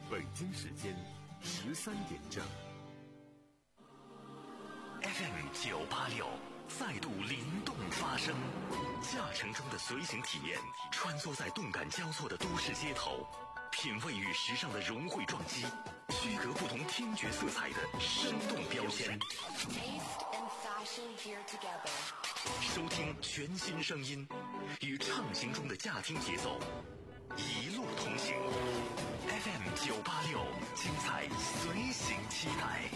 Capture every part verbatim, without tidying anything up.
北京时间十三点整。 F M 九八六再度灵动发声，驾乘中的随行体验，穿梭在动感交错的都市街头，品味与时尚的融汇撞击，区隔不同听觉色彩的生动标签。收听全新声音，与畅行中的驾听节奏，一路同行。F M 九八六，精彩随行期待。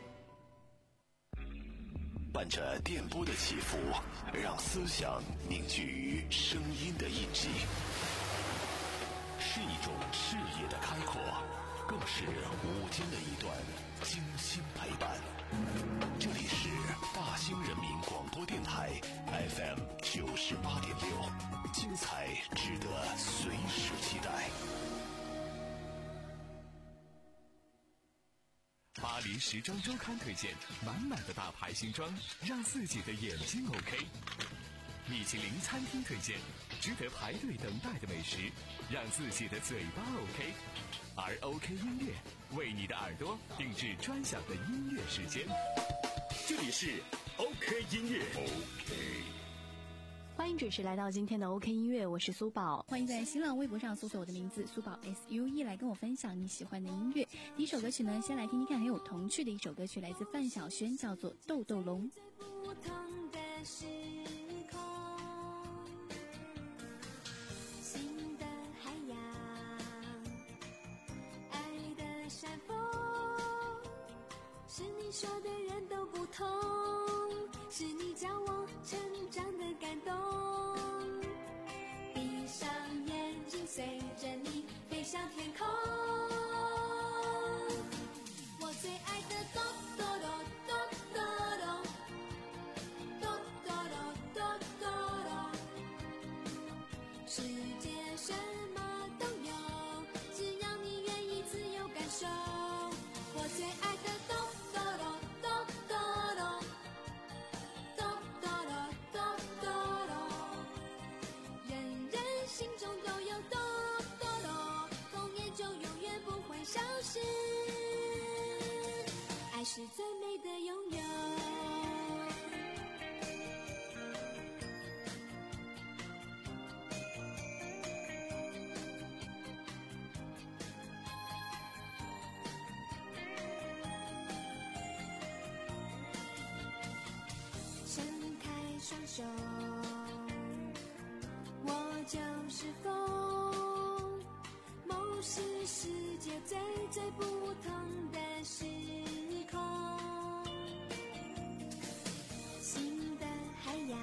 伴着电波的起伏，让思想凝聚于声音的印记，是一种视野的开阔，更是午间的一段精心陪伴。这里是大兴人民广播电台 F M 九十八点六，精彩值得随时期待。 巴黎时装周刊推荐满满的大牌新装，让自己的眼睛 OK。米其林餐厅推荐值得排队等待的美食，让自己的嘴巴 OK。而 OK 音乐为你的耳朵定制专享的音乐时间。这里是 OK 音乐 OK。 欢迎准时来到今天的 OK 音乐，我是苏宝。 欢迎在新浪微博上搜索我的名字苏宝 S U E 来跟我分享你喜欢的音乐。第一首歌曲呢，先来听听看很有童趣的一首歌曲，来自范晓萱，叫做《豆豆龙》。 不同的时空，新的海洋，爱的山峰，是你说的人都不同，是你叫我成长的感动。闭上眼睛，随着你飞向天空。我最爱的哆哆哆哆哆哆哆哆哆哆哆，世界什么都有，只要你愿意自由感受。我最爱的哆哆哆哆哆哆哆哆哆哆哆，人人心中都有哆哆哆，童年就永远不会消失。爱是最美的拥有。伸开双手，我就是风，梦是世界最最不同的时空。新的海洋，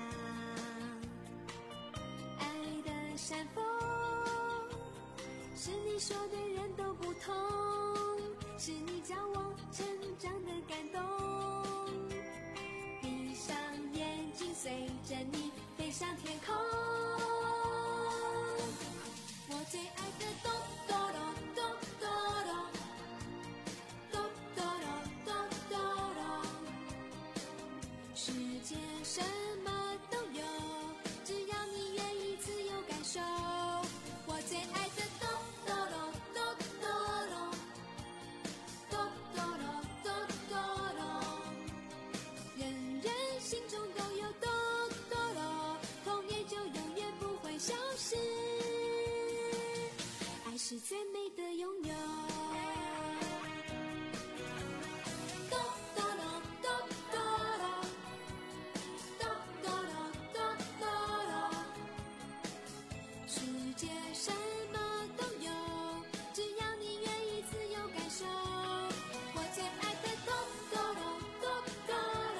爱的山峰，是你说的人都不同，是你叫我成长的感动。闭上眼睛，随着你飞上天空。我最爱的哆哆哆哆哆哆哆哆哆哆哆，世界什么都有，只要你愿意自由感受。我最爱的哆哆哆哆哆哆哆哆哆哆哆，人人心中都有哆哆哆，童年就永远不会消失。爱是最美的拥有。哆哆哆哆哆哆哆哆哆哆哆，世界什么都有，只要你愿意自由感受。我最爱的哆哆哆哆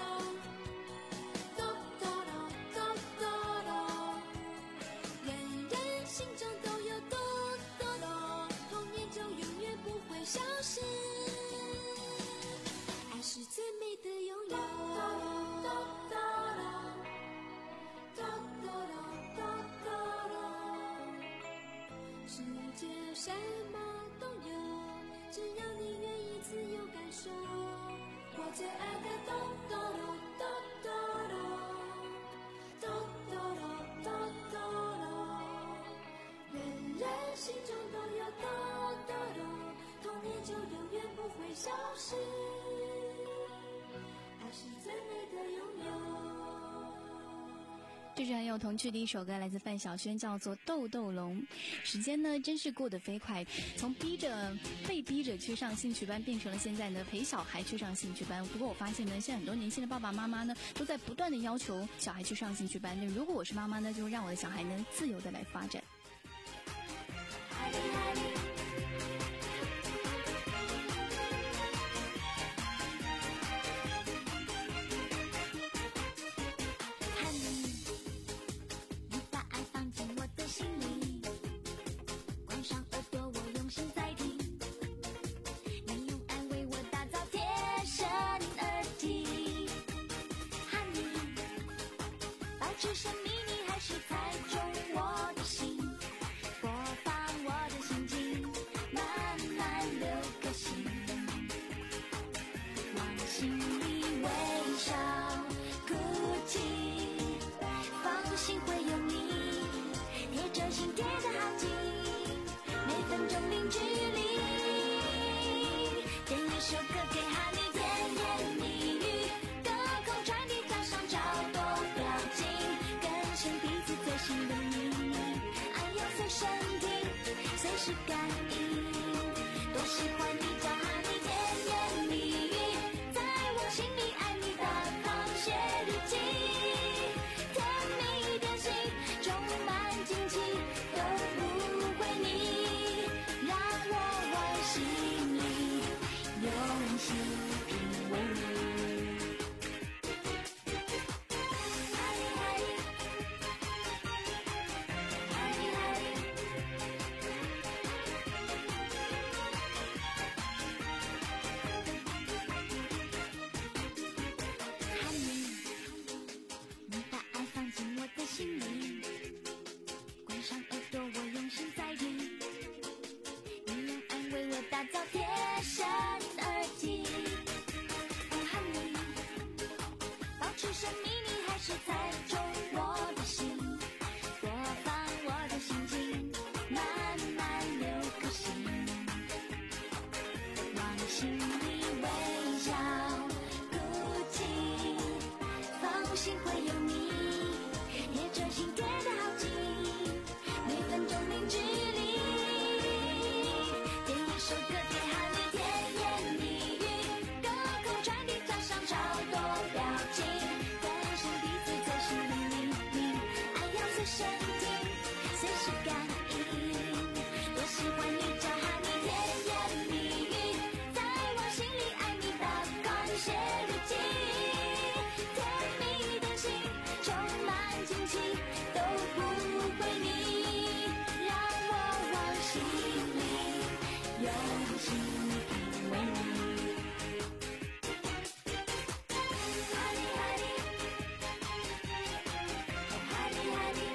哆哆哆哆哆，人人心中都有哆哆哆，童年就永远不会消失。爱是最美的拥有。哆哆哆哆哆哆哆哆，世界什么都有，只要你愿意自由感受。我最爱的哆哆哆哆哆哆哆哆哆哆，人人心中都有哆哆哆，童年有童趣的一首歌，来自范晓萱，叫做《豆豆龙》。时间呢，真是过得飞快，从逼着被逼着去上兴趣班，变成了现在呢陪小孩去上兴趣班。不过我发现呢，现在很多年轻的爸爸妈妈呢，都在不断的要求小孩去上兴趣班。那如果我是妈妈呢，就让我的小孩呢自由的来发展。 只是迷你还是猜中我的心，播放我的心情，慢慢留个心，往心里微笑，哭泣，放心会有你，贴着心贴得好紧，每分钟零距离，点一首歌给哈你，甜言蜜语，隔空传递加上找多表情，彼此最新的秘密，爱要随身听，随时感应，多喜欢你叫哈你，甜言蜜语，在我心里爱你的狂写日记，甜蜜点心充满惊奇，都不会腻，让我往心里用心品味。打造贴身耳机，哦哈你，保持神秘，你还是猜中我的心，播放我的心情，慢慢留个心，往心里微笑，哭泣，放心会有你，贴着心贴得好紧，每分钟零距离。首歌给哈你，甜言蜜语，隔空传递加上超多表情，更新彼此最新的秘密，爱要随身听，随时感应，多喜欢你叫哈你，甜言蜜语，在我心里爱你的狂写日记，甜蜜点心充满惊奇，都不会腻，让我往心里用心品味你，哈利哈利，哈利哈利。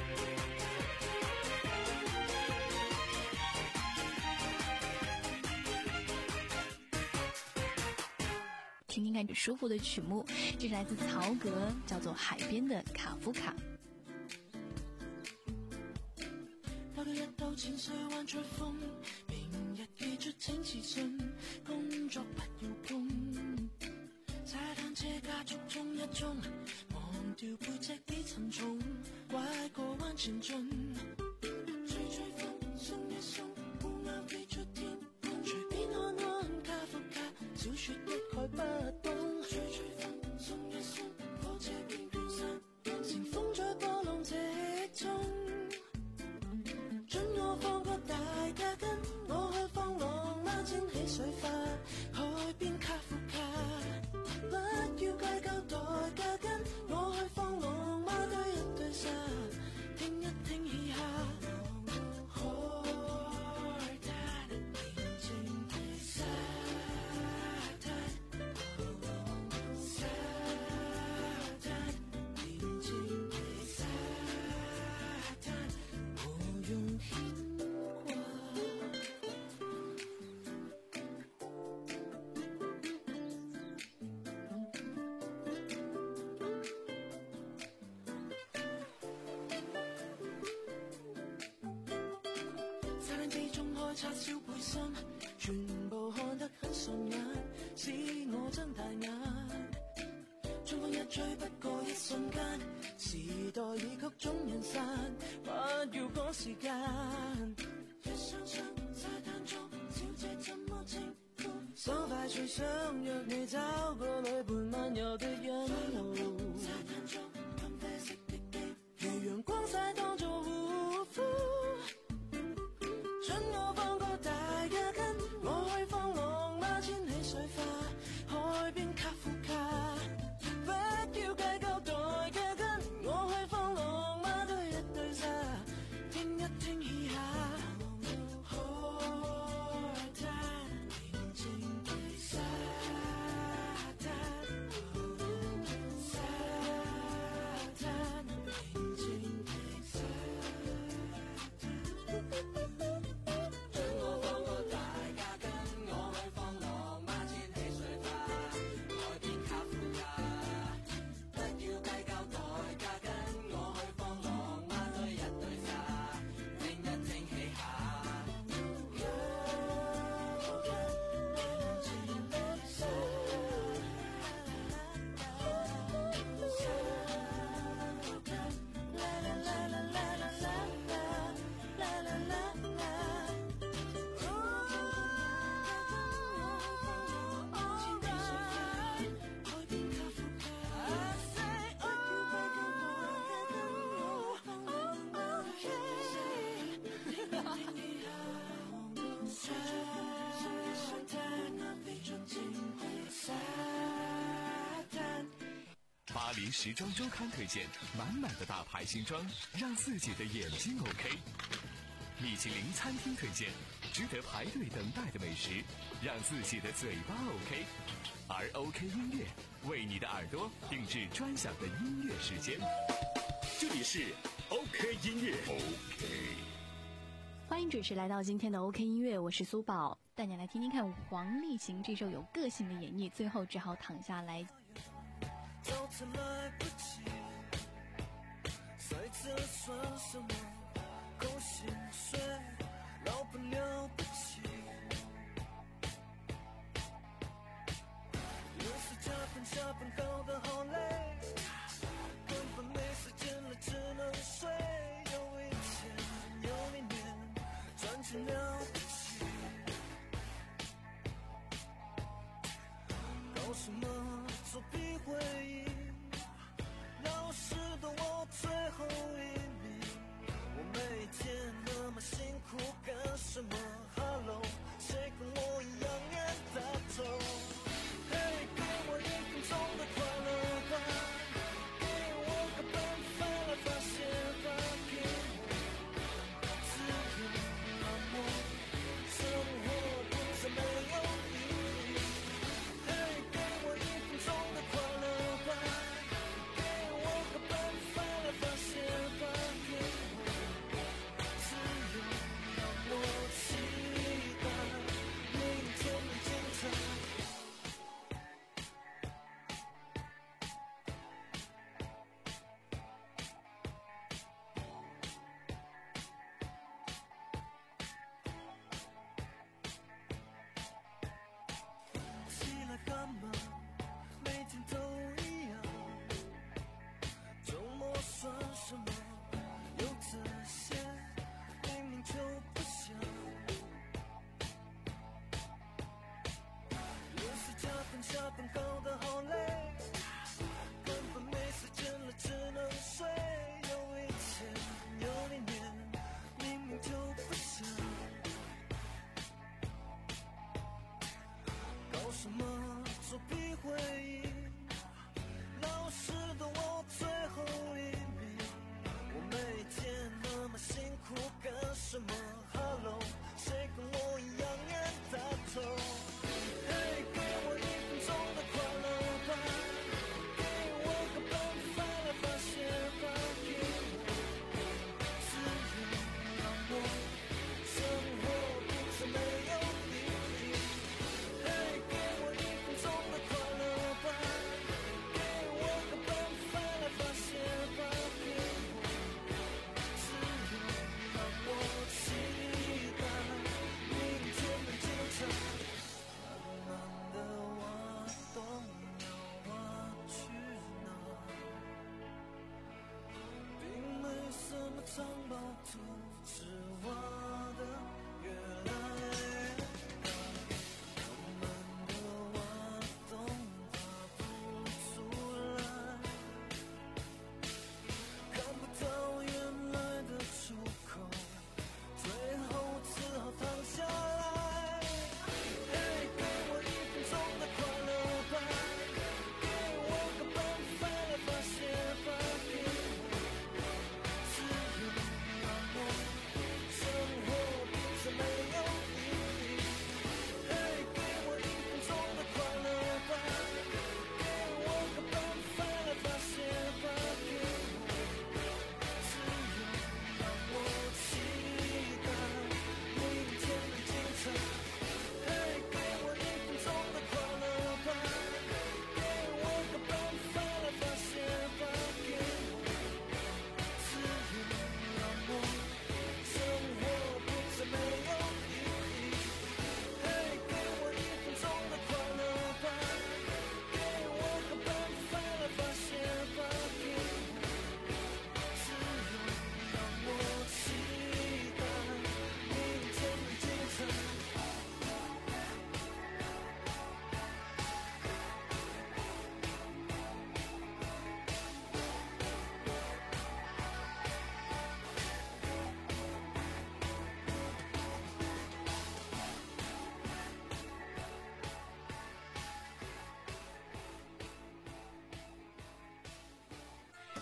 听听看这舒服的曲目，这是来自曹格，叫做《海边的卡夫卡》。 跑到一兜淺水灣吹風，明日記出請自信，工作不要工，踩單車加速衝一衝，忘掉背脊幾沉重，拐個彎前進，吹吹風鬆一鬆，烏鴉飛出天空，隨便看看卡夫卡，小說一概不懂，吹吹風鬆一鬆，火車邊緣山，乘風在波浪直衝。准我放個大架筋，我去放浪貓蒸起水花，海邊卡夫卡，不要計較代價跟，我去放浪貓堆一堆沙，聽一聽嘻哈。海灘寧靜的沙灘，沙灘寧靜的沙灘，我用牽掛。沙灘之中開叉燒背心，全部看得很順眼，使我睜大眼。 春風一吹不過一瞬間，時代已曲終人散，不要趕時間。一雙雙沙灘中，小姐怎麼稱呼？手快隨想約你找個女伴漫遊的人路。沙灘中咖啡色的機，如陽光曬當作護膚。准我放個大家跟，我去放浪馬千里水花，海邊卡夫卡。不要計較代價跟，我去放浪馬對一對沙，聽一聽嘻哈。 巴黎时装周刊推荐满满的大牌新装，让自己的眼睛 OK。米其林餐厅推荐值得排队等待的美食，让自己的嘴巴 OK。而 OK 音乐为你的耳朵定制专享的音乐时间。 这里是 OK 音乐 OK。 欢迎准时来到今天的 OK 音乐，我是苏宝， 带你来听听看黄立行这首有个性的演绎，最后只好躺下来。 早餐来不及，赛车算什么？够薪水，老板了不起。有时加班下班搞得好累，根本没时间了，只能睡。有一天，有一年，赚钱了不起。搞什么？作弊会议，老师的我最后一名。我每天那么辛苦干什么？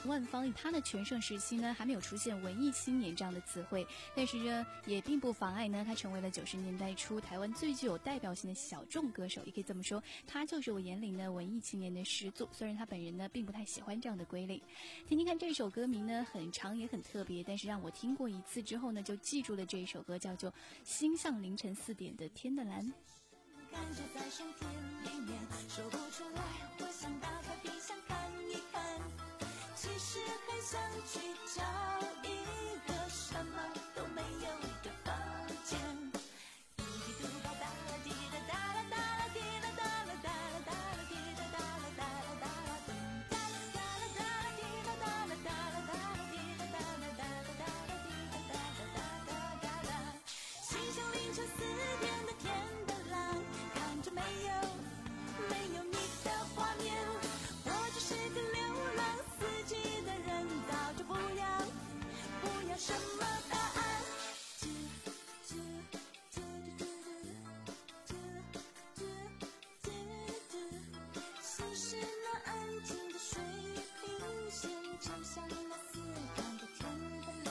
万芳以她的全盛时期呢，还没有出现文艺青年这样的词汇，但是呢，也并不妨碍呢，她成为了九十年代初台湾最具有代表性的小众歌手，也可以这么说，她就是我眼里呢文艺青年的始祖。虽然她本人呢并不太喜欢这样的归类。听听看这首歌名呢，很长也很特别，但是让我听过一次之后呢，就记住了这一首歌，叫做《心像凌晨四点的天的蓝》。 感觉在身体里面说不出来，我想打开冰箱看一看，其实很想去找一个什么都没有的房间。滴滴嘟吧哒啦滴哒哒啦哒啦滴啦哒啦哒啦哒啦滴哒哒啦哒啦哒啦咚哒啦哒啦哒啦滴啦哒啦哒啦哒啦滴啦哒啦哒啦哒啦滴啦哒啦哒啦哒啦，心像凌晨四点的天的蓝，看着没有没有你的画面，我就是个流浪四季的人，早就不要不要什么答案。吱吱吱吱吱吱吱吱，心是那安静的水平线，就像那四看的天的蓝。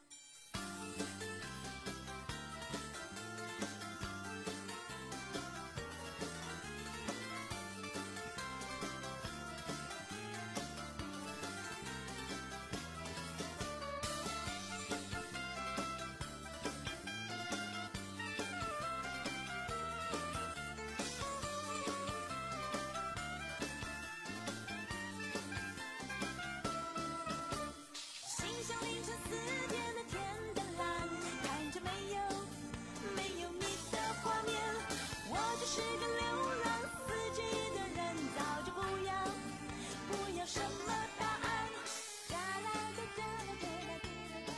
心像凌晨四点的天的蓝，看着没有没有你的画面，我就是个流浪四季的人，早就不要不要什么答案。哒啦哒哒啦哒啦滴啦哒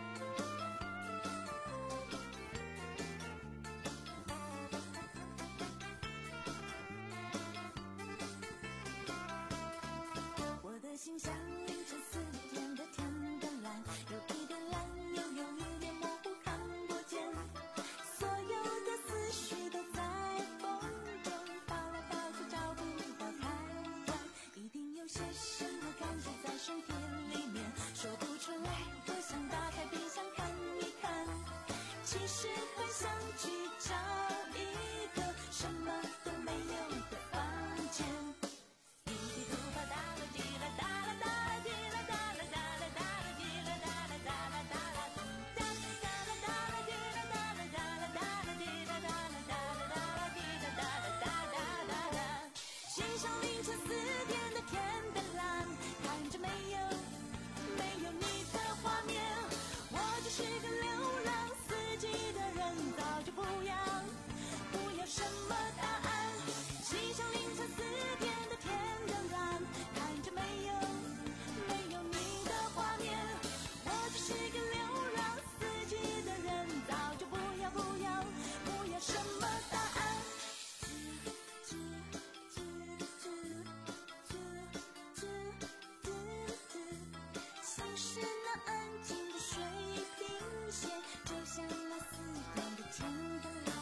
我的心像凌晨四点的天的蓝，有一点蓝，又有一点模糊看不见，所有的思绪都在风中跑来跑去，找不到开关，一定有些什么感觉在身体里面说不出来，我想打开冰箱看一看，其实很想去找一个什么都没有的房间。滴滴嘟吧哒啦滴啦哒啦哒啦滴啦哒啦哒啦哒啦滴啦哒啦哒啦哒啦咚哒啦哒啦哒啦滴啦哒啦哒啦哒啦滴啦哒啦哒啦哒啦滴啦哒啦哒哒哒哒，心像凌晨四点的天的蓝，看着没有没有你的画面，我就是个流浪四季的人，早就不要不要什么答案。心像凌晨四点的天的蓝，看着没有没有你的画面，我就是个流浪四季的人，早就不要不要不要什么答案。吱吱吱吱吱吱吱吱，心是那安静的水平线，就像那四点的天的蓝。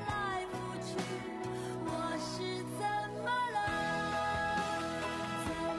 怎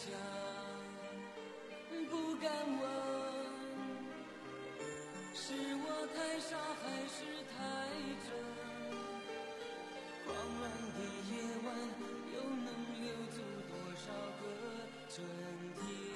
想，不敢问，是我太傻还是太真？狂乱的夜晚，又能留住多少个春天？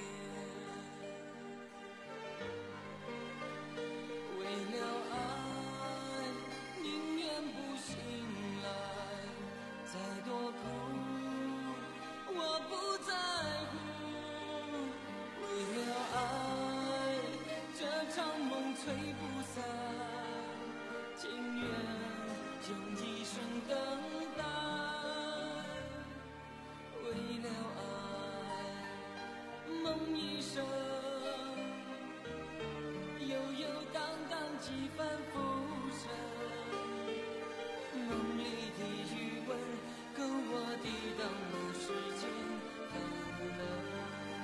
为了爱，宁愿不醒来，再多苦我不在乎。为了爱，这场梦吹不散，情愿用一生等待。为了爱，梦一生悠悠荡荡几番浮沉，梦里的余温够我抵挡了时间寒冷。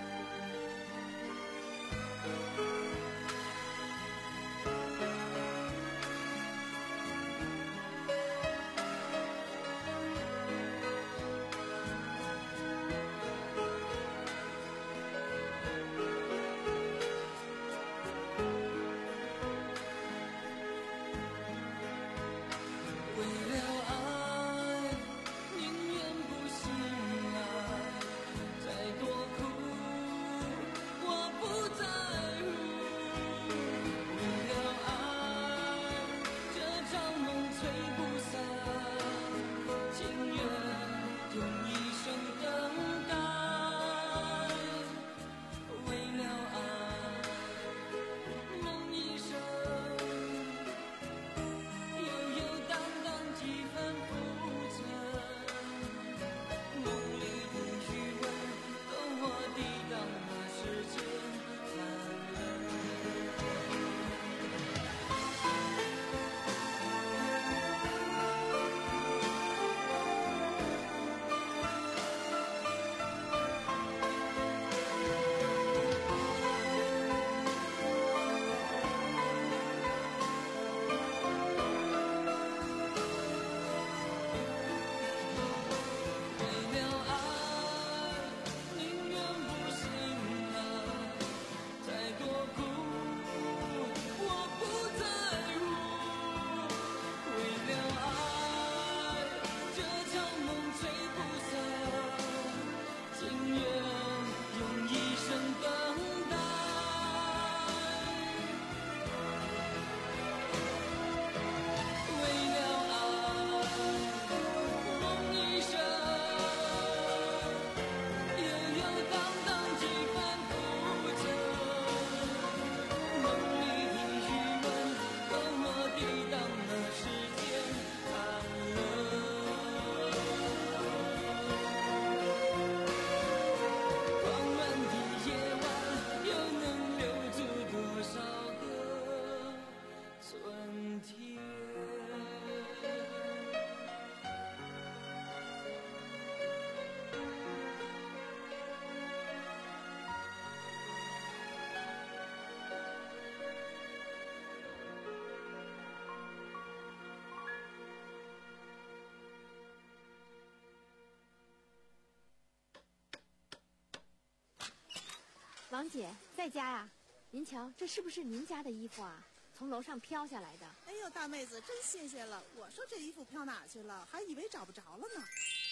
王姐在家呀？您瞧，这是不是您家的衣服啊？从楼上飘下来的。 哎呦，大妹子，真谢谢了！我说这衣服飘哪去了，还以为找不着了呢。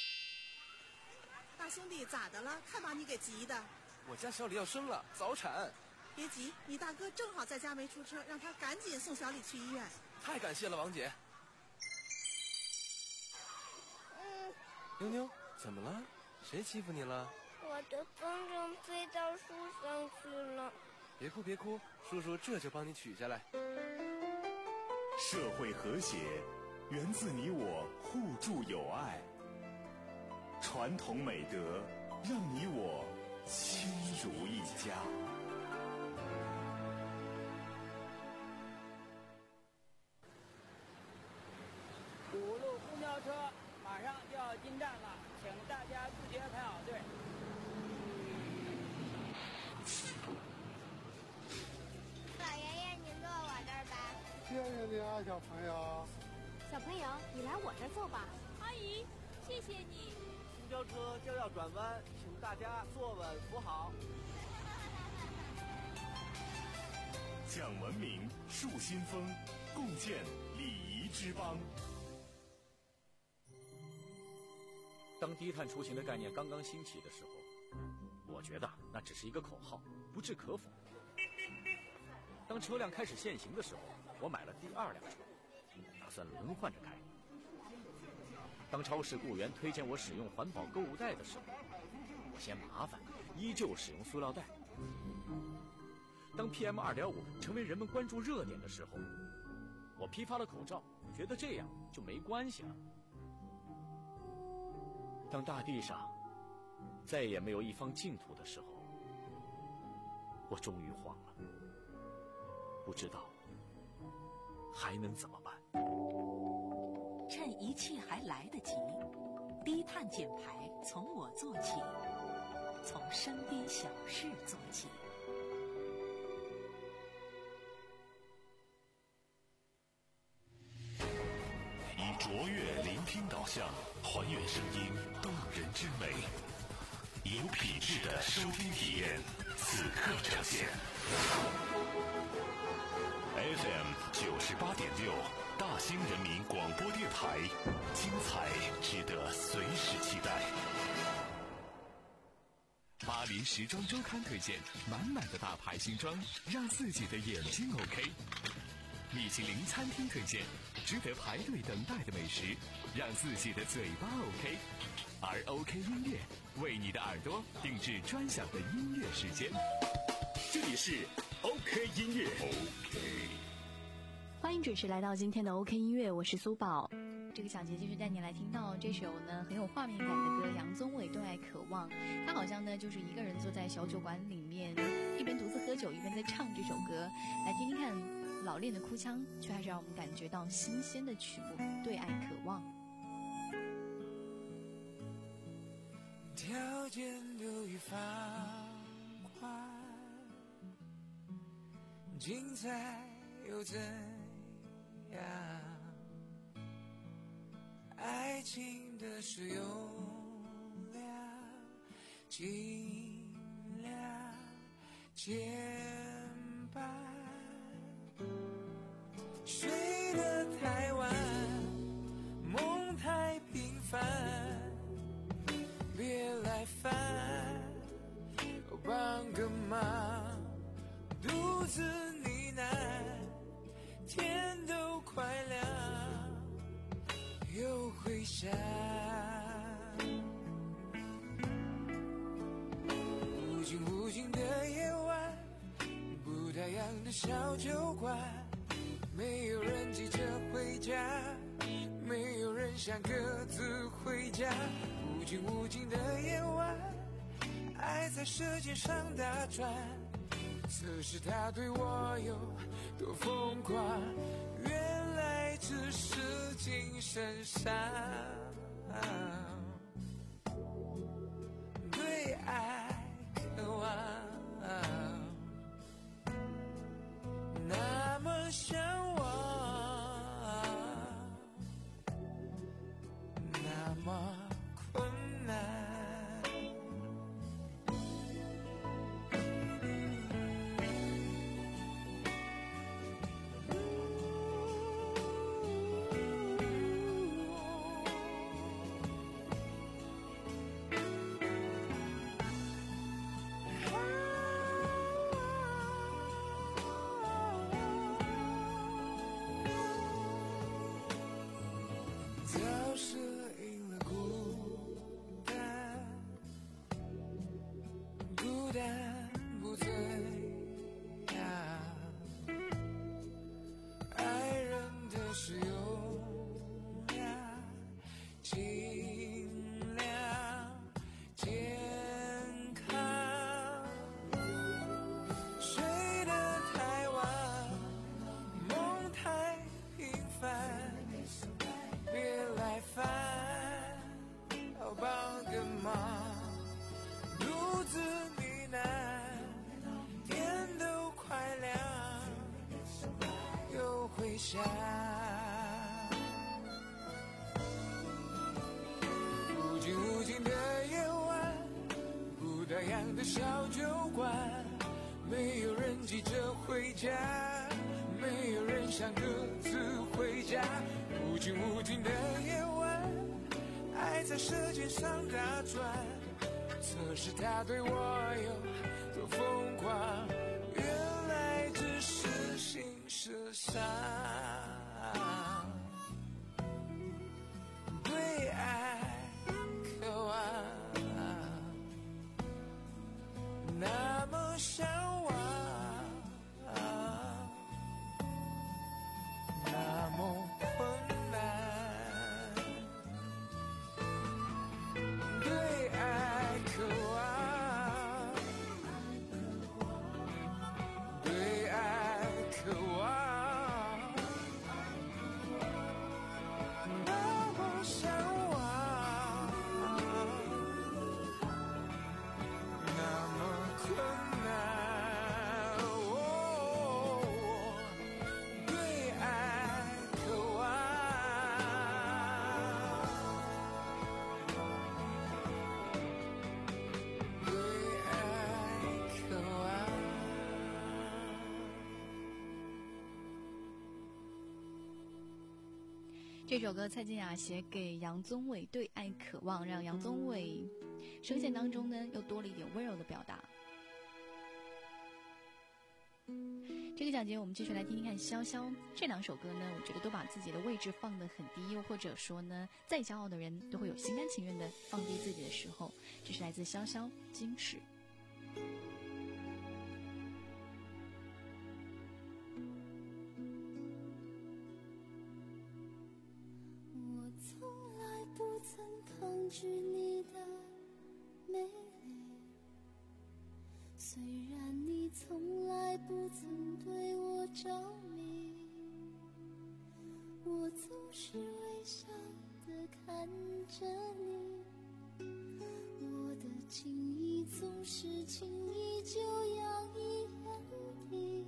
大兄弟，咋的了？看把你给急的。 我家小李要生了，早产。 别急，你大哥正好在家没出车，让他赶紧送小李去医院。 太感谢了，王姐。 嗯。 妞妞，怎么了？谁欺负你了？ 我的风筝飞到树上去了。 别哭别哭，叔叔这就帮你取下来。 社会和谐源自你我互助友爱，传统美德让你我亲如一家。 五路公交车马上就要进站了，请大家自觉排好队。 老爷爷，您坐我这儿吧。 谢谢你啊，小朋友。 小朋友，你来我这儿坐吧。 阿姨，谢谢你。 交车将要转弯，请大家坐稳扶好。 讲文明，树新风，共建礼仪之邦。 当低碳出行的概念刚刚兴起的时候，我觉得那只是一个口号，不置可否。当车辆开始限行的时候，我买了第二辆车，打算轮换着开。当超市雇员推荐我使用环保购物袋的时候，我嫌麻烦，依旧使用塑料袋。当 P M 二点五 成为人们关注热点的时候，我批发了口罩，觉得这样就没关系了。当大地上再也没有一方净土的时候，我终于慌了，不知道还能怎么办。 趁一切还来得及，低碳减排从我做起，从身边小事做起。 以卓越聆听导向，还原声音动人之美，有品质的收听体验，此刻呈现。F M 九十八点六，大兴人民广播电台，精彩值得随时期待。 巴黎时装周刊推荐满满的大牌新装，让自己的眼睛 OK。米其林餐厅推荐值得排队等待的美食，让自己的嘴巴 OK。而 OK 音乐为你的耳朵定制专享的音乐时间。这里是 OK 音乐 OK。 欢迎准时来到今天的 OK 音乐，我是苏宝。 这个小节继续带你来听到这首呢很有画面感的歌，杨宗纬《对爱渴望》。他好像呢就是一个人坐在小酒馆里面，一边独自喝酒，一边在唱这首歌。来听听看老练的哭腔，却还是让我们感觉到新鲜的曲目《对爱渴望》。 条件都已放宽，精彩又怎样？爱情的使用量尽量减半，睡得太晚，梦太平凡，别来烦，帮个忙，独自呢喃，天都快亮，又回想，无尽无尽的夜晚，不打烊的小酒馆，没有人急着回家，没有人想各自回家。无尽无尽的夜晚，爱在舌尖上打转，测试他对我有多疯狂，原来只是精神上对爱渴望，那么向往，那么困难。早适应了孤单，孤单不醉呀，爱人的使用量尽量健康，睡得太晚，梦太平凡，别来烦，要帮个忙，独自呢喃，天都快亮，又回想，无尽无尽的那样的小酒馆，没有人急着回家，没有人想各自回家。无尽无尽的夜晚，爱在舌尖上打转，测试他对我有多疯狂，原来只是心事上对爱渴望，那么向往，那么困难，对爱渴望，对爱渴望，那么向往，那么困难，哦，对爱渴望，对爱渴望。 这首歌蔡健雅写给杨宗纬，《对爱渴望》，让杨宗纬声线当中呢又多了一点温柔的表达。这个讲节我们继续来听听看潇潇这两首歌呢，我觉得都把自己的位置放得很低，又或者说呢，再骄傲的人都会有心甘情愿的放低自己的时候。这是来自潇潇矜持。 我从来不曾抗拒你的美丽，虽然你从来不曾对我着迷，我总是微笑地看着你，我的情意总是轻易就洋溢眼底。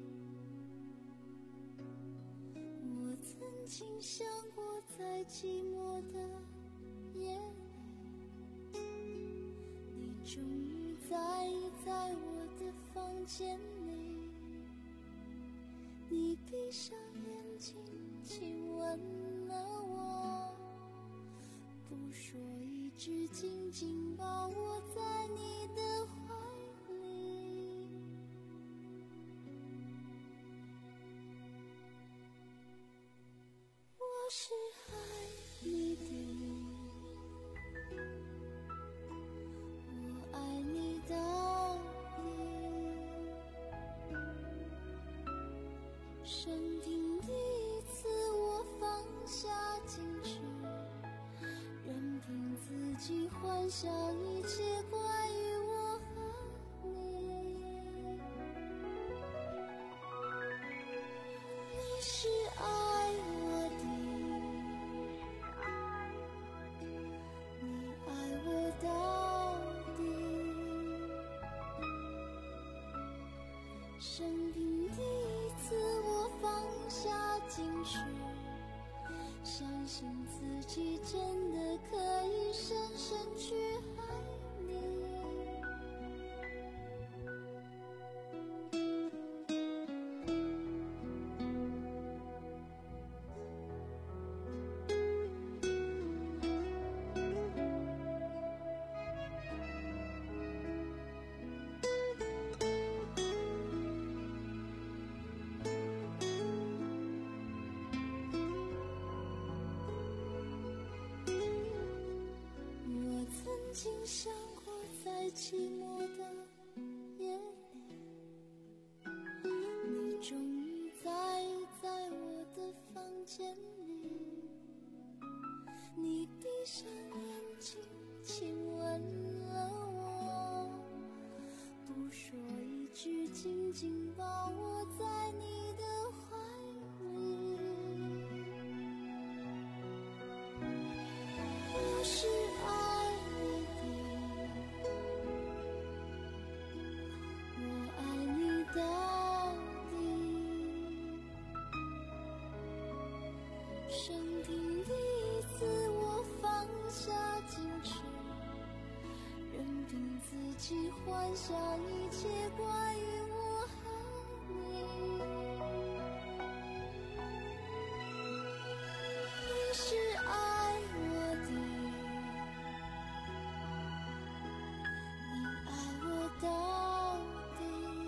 我曾经想过，在寂寞的夜里，你终于在意在我的房间里，你闭上眼睛亲吻了我，不说一句，紧紧抱我在你的怀里。我是爱你的，我爱你到底。生平第一次我放下矜持，任凭自己幻想一切关于我和你。你是爱我的，你爱我到底。生平第一次我放下矜持，相信自己真的可以深深去爱你。我曾经想过，在寂寞的夜里，你终于在意在我的房间里，你闭上眼睛亲吻了我，不说一句，紧紧抱我在你的怀里。我是爱你的，我爱你到底。生平第一次我放下起幻想一切关于我和你。你是爱我的，你爱我到底。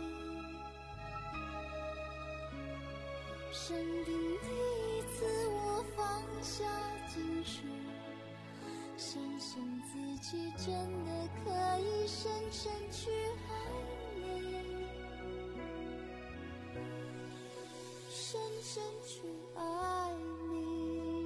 生命第一次我放下矜持，相信自己真的可以深深去爱你，深深去爱你。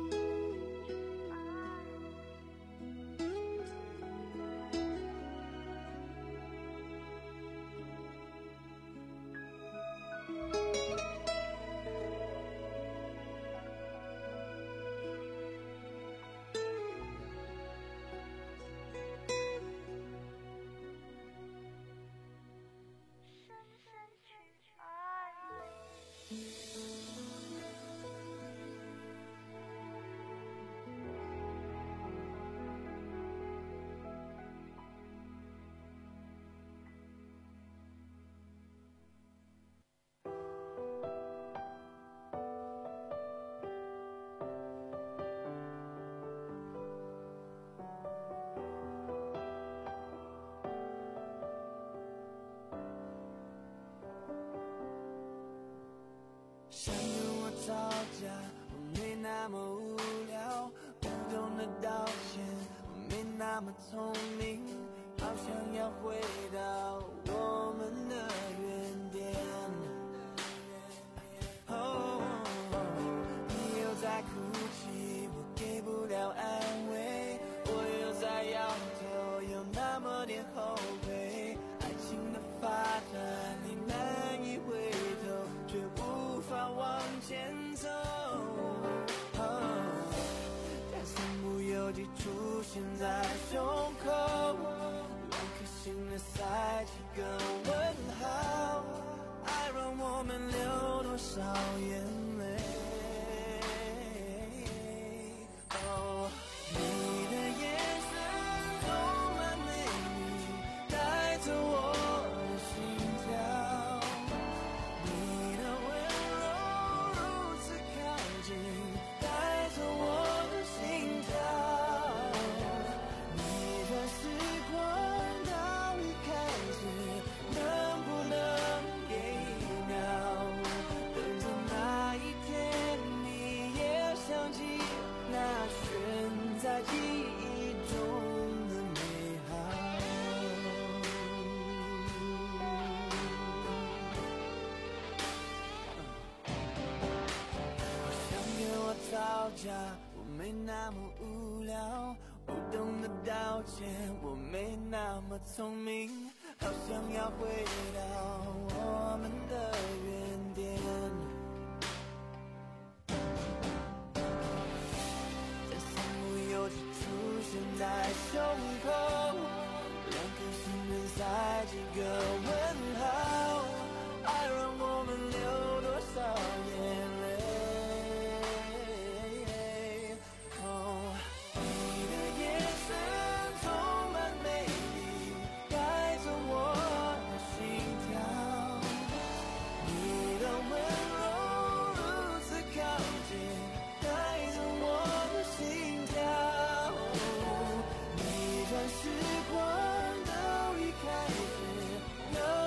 想跟我吵架，我没那么无聊，不懂得道歉，我没那么聪明，好想要回到我们的原点。哦，你又在哭泣，我给不了安慰，我又在摇头，有那么点后悔，爱情的发展你难以回头，却无法往前走。哦，但身不由己出现在胸口，两颗心的塞几个问号，爱让我们流多少眼泪。哦，你的眼神充满美丽，带走我的心跳，你的温柔如此靠近，带走我的心跳，你让时光倒一开始，能不能给一秒，等着那一天你也想起那悬在记忆中的美好。我想跟我吵架，我没那么无聊，不懂得道歉，我没那么聪明，好想要回到我们的原点。但身不由己出现在胸口，两颗心能塞几个问号，爱让我们流多少眼泪。哦，你的眼神充满美丽，带走我的心跳，你的温柔如此靠近，带走我的心跳，你让时光都已开始，能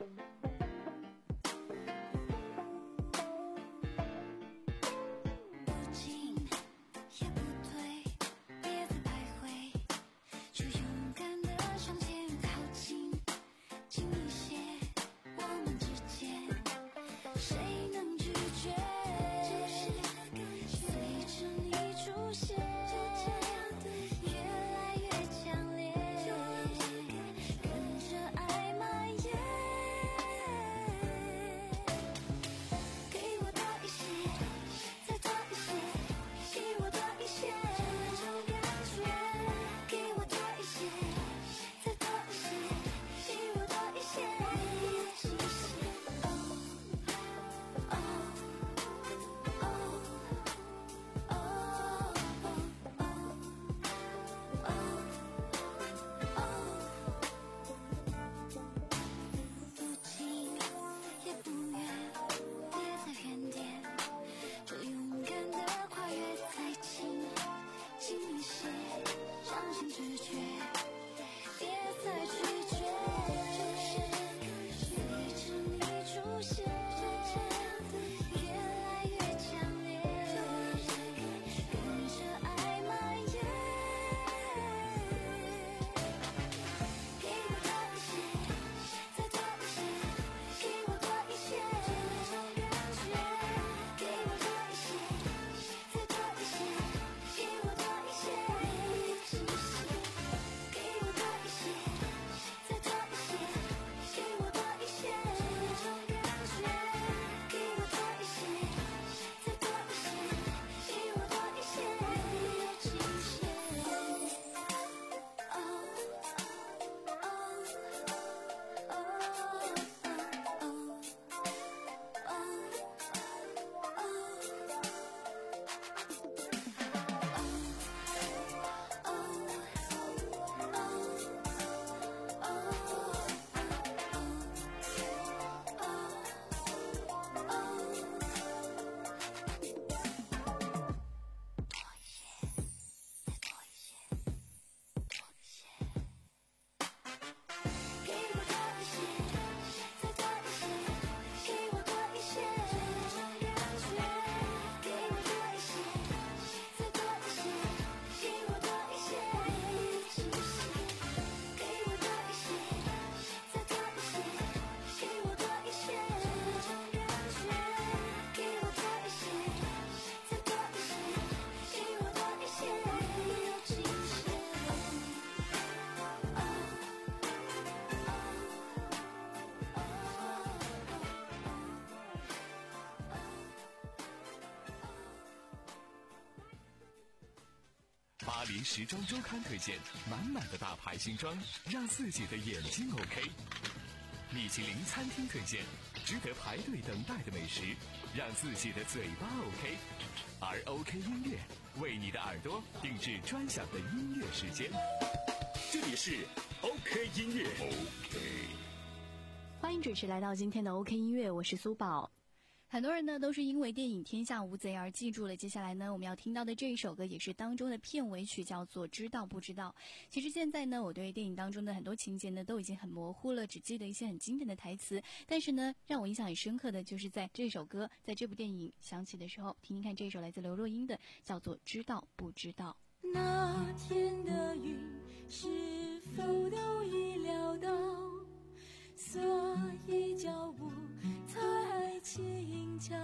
巴黎时装周刊推荐满满的大牌新装，让自己的眼睛 OK。米其林餐厅推荐值得排队等待的美食，让自己的嘴巴 OK。而 OK 音乐为你的耳朵定制专享的音乐时间。 这里是 OK 音乐 OK。 欢迎准时来到今天的 OK 音乐，我是苏宝。 很多人呢都是因为电影《天下无贼》而记住了接下来呢我们要听到的这一首歌，也是当中的片尾曲，叫做《知道不知道》。其实现在呢我对电影当中的很多情节呢都已经很模糊了，只记得一些很经典的台词，但是呢让我印象很深刻的就是在这首歌在这部电影响起的时候，听听看这首来自刘若英的，叫做《知道不知道》。 那天的云是否都已料到，所以脚步才轻巧，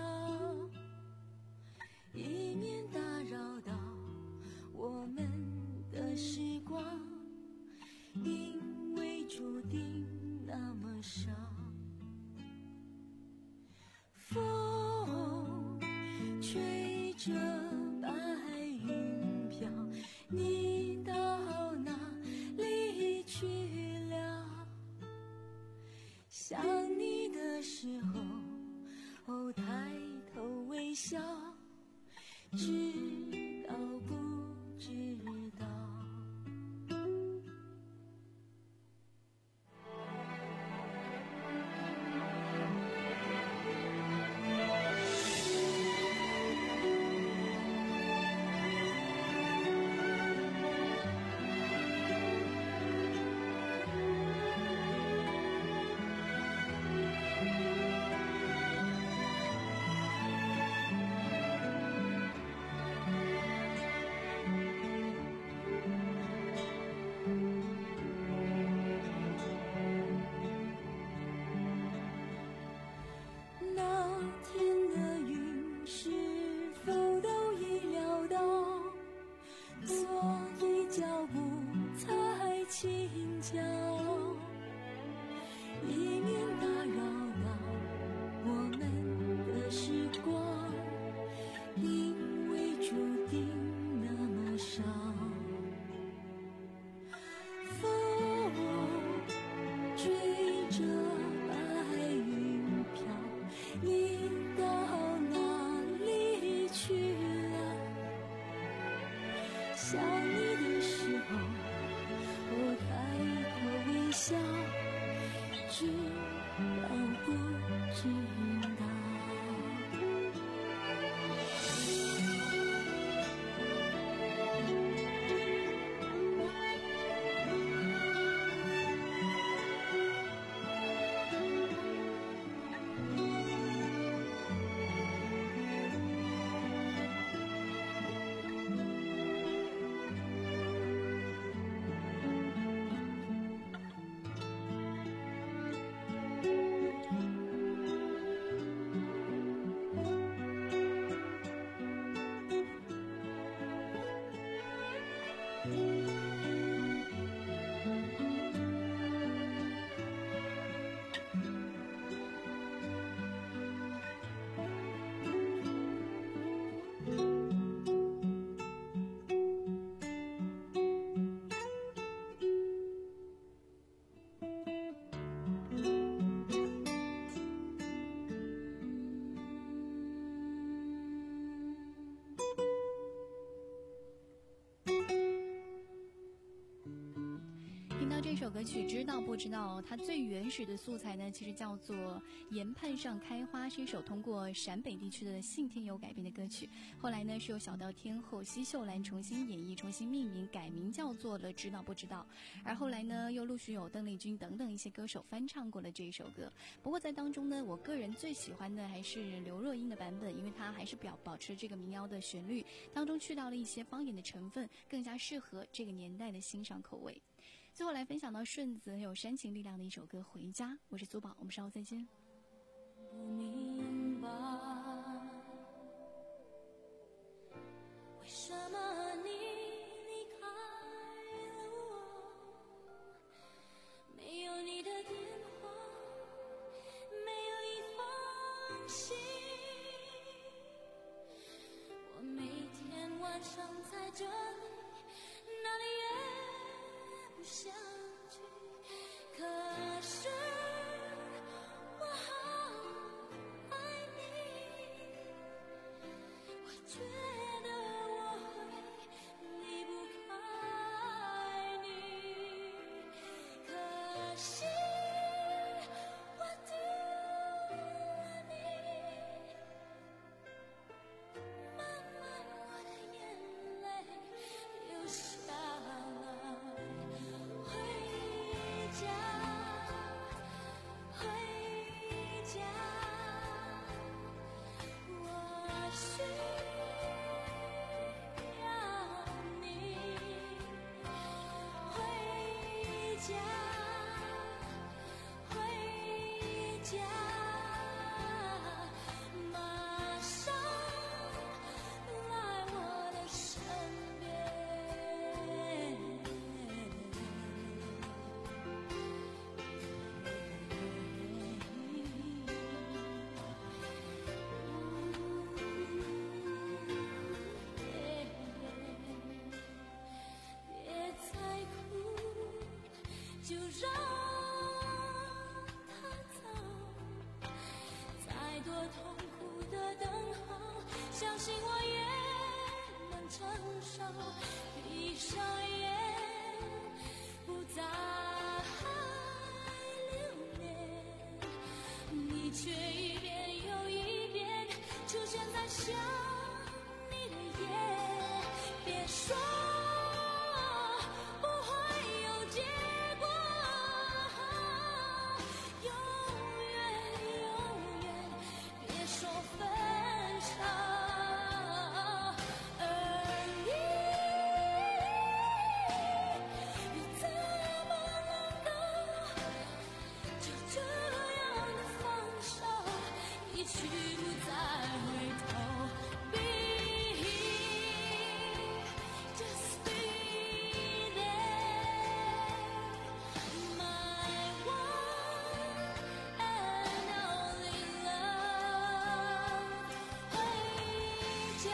以免打扰到我们的时光，因为注定那么少。风吹着白云飘，你到哪里去了？想你的时候哦，抬头微笑，知道不知道？ 想你的时候，我开口微笑，只让不知道。 这首歌曲知道不知道，它最原始的素材呢，其实叫做《岩畔上开花》，是一首通过陕北地区的信天游改编的歌曲。后来呢，是由小调天后奚秀兰重新演绎、重新命名，改名叫做了《知道不知道》。而后来呢，又陆续有邓丽君等等一些歌手翻唱过了这一首歌。不过在当中呢，我个人最喜欢的还是刘若英的版本，因为它还是表保持这个民谣的旋律，当中去掉了一些方言的成分，更加适合这个年代的欣赏口味。最后来分享到顺子很有煽情力量的一首歌《回家》，我是苏宝，我们稍后再见。 不明白为什么你离开了我，没有你的电话，没有一封信，我每天晚上在这里，哪里也不想去，可是我好爱你，我觉得我会离不开你，可惜我丢了你，慢慢我的眼泪流下来。回家，回家，我需要你。回家，回家，马上来我的身边。别再哭，就让它走。再多痛苦的等候，相信我也能承受。闭上眼，不再留恋，你却一遍又一遍出现在想你的夜。别说不会有结果，永远永远别说分手。而你又怎么能够就这样的放手，一去不再回头。Just be there, my one and only love. 回家，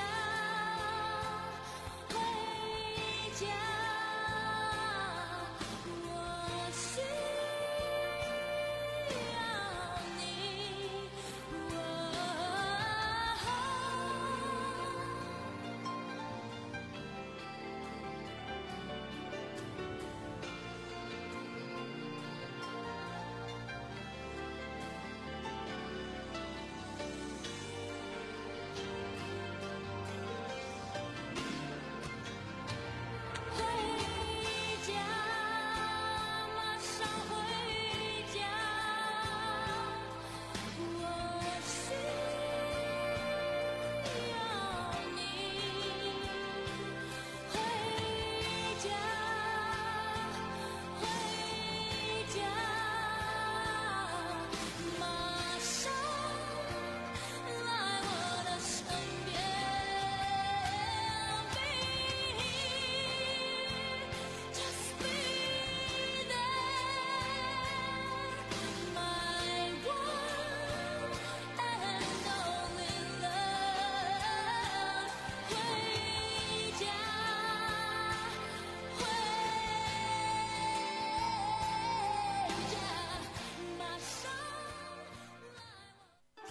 回家，我需要你，我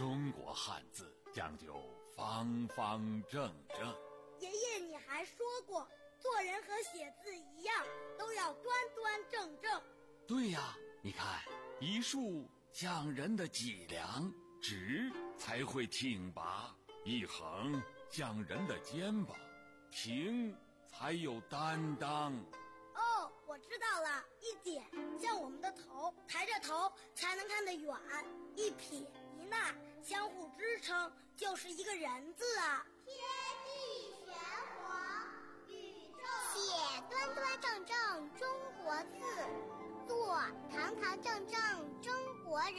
中国汉字讲究方方正正。 爷爷，你还说过，做人和写字一样，都要端端正正。 对呀，你看，一竖像人的脊梁，直才会挺拔；一横像人的肩膀，平才有担当。 哦，我知道了，一点像我们的头，抬着头才能看得远；一撇一捺相互支撑，就是一个人字啊。 天地玄黄，宇宙写端端正正中国字，做堂堂正正中国人。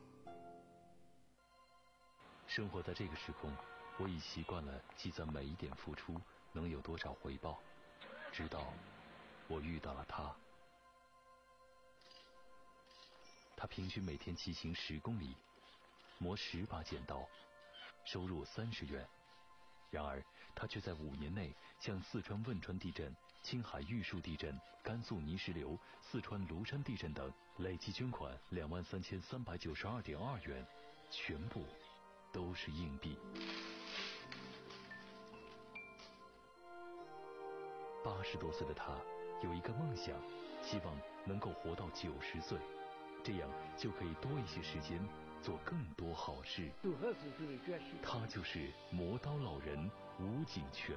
生活在这个时空，我已习惯了计算每一点付出能有多少回报，直到我遇到了他。他平均每天骑行十公里，磨十把剪刀，收入三十元。然而他却在五年内向四川汶川地震、青海玉树地震、甘肃泥石流、四川庐山地震等累计捐款两万三千三百九十二点二元，全部都是硬币。八十多岁的他有一个梦想，希望能够活到九十岁，这样就可以多一些时间做更多好事。他就是磨刀老人吴景全。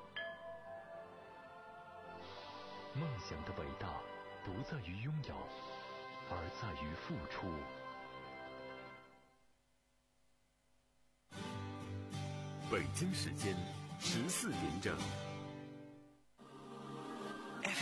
梦想的伟大不在于拥有，而在于付出。 北京时间十四点整。